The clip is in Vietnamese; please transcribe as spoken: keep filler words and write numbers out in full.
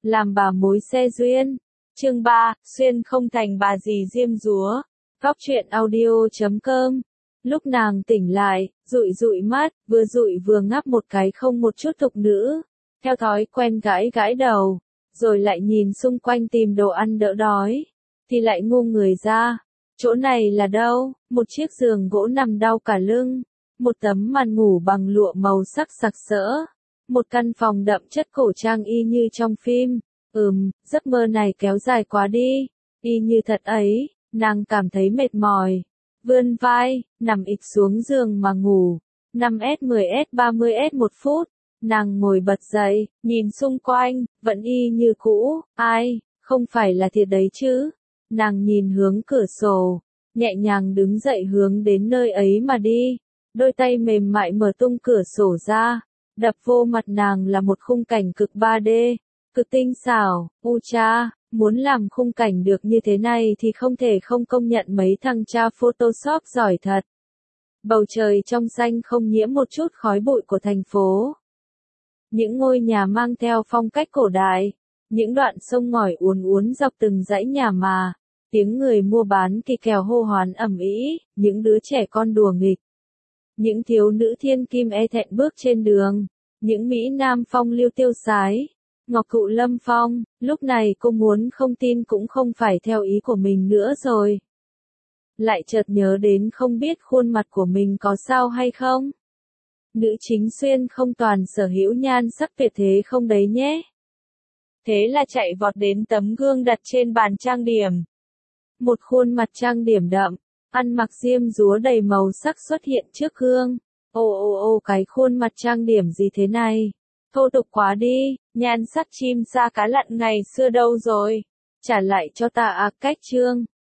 làm bà mối xe duyên. Chương ba, xuyên không thành bà dì diêm dúa. Góc truyện audio chấm com. Lúc nàng tỉnh lại, dụi dụi mắt, vừa dụi vừa ngáp một cái không một chút thục nữ. Theo thói quen gãi gãi đầu, rồi lại nhìn xung quanh tìm đồ ăn đỡ đói. Thì lại ngu người ra. Chỗ này là đâu? Một chiếc giường gỗ nằm đau cả lưng. Một tấm màn ngủ bằng lụa màu sắc sặc sỡ. Một căn phòng đậm chất cổ trang y như trong phim. Ừm, giấc mơ này kéo dài quá đi. Y như thật ấy, nàng cảm thấy mệt mỏi. Vươn vai, nằm ịch xuống giường mà ngủ. năm S mười S ba mươi S một phút. Nàng ngồi bật dậy, nhìn xung quanh, vẫn y như cũ. Ai, không phải là thiệt đấy chứ. Nàng nhìn hướng cửa sổ, nhẹ nhàng đứng dậy hướng đến nơi ấy mà đi. Đôi tay mềm mại mở tung cửa sổ ra, đập vô mặt nàng là một khung cảnh cực ba D, cực tinh xảo. U cha, muốn làm khung cảnh được như thế này thì không thể không công nhận mấy thằng cha Photoshop giỏi thật. Bầu trời trong xanh không nhiễm một chút khói bụi của thành phố. Những ngôi nhà mang theo phong cách cổ đại, những đoạn sông ngòi uốn uốn dọc từng dãy nhà mà, tiếng người mua bán kỳ kèo hô hoán ầm ĩ, những đứa trẻ con đùa nghịch. Những thiếu nữ thiên kim e thẹn bước trên đường, những mỹ nam phong lưu tiêu sái. Ngọc Cụ Lâm Phong, lúc này cô muốn không tin cũng không phải theo ý của mình nữa rồi. Lại chợt nhớ đến không biết khuôn mặt của mình có sao hay không. Nữ chính xuyên không toàn sở hữu nhan sắc tuyệt thế không đấy nhé. Thế là chạy vọt đến tấm gương đặt trên bàn trang điểm. Một khuôn mặt trang điểm đậm, ăn mặc diêm dúa đầy màu sắc xuất hiện trước gương. Ồ ồ ồ, cái khuôn mặt trang điểm gì thế này? Thô tục quá đi, nhan sắc chim sa cá lặn ngày xưa đâu rồi? Trả lại cho ta à cách trương.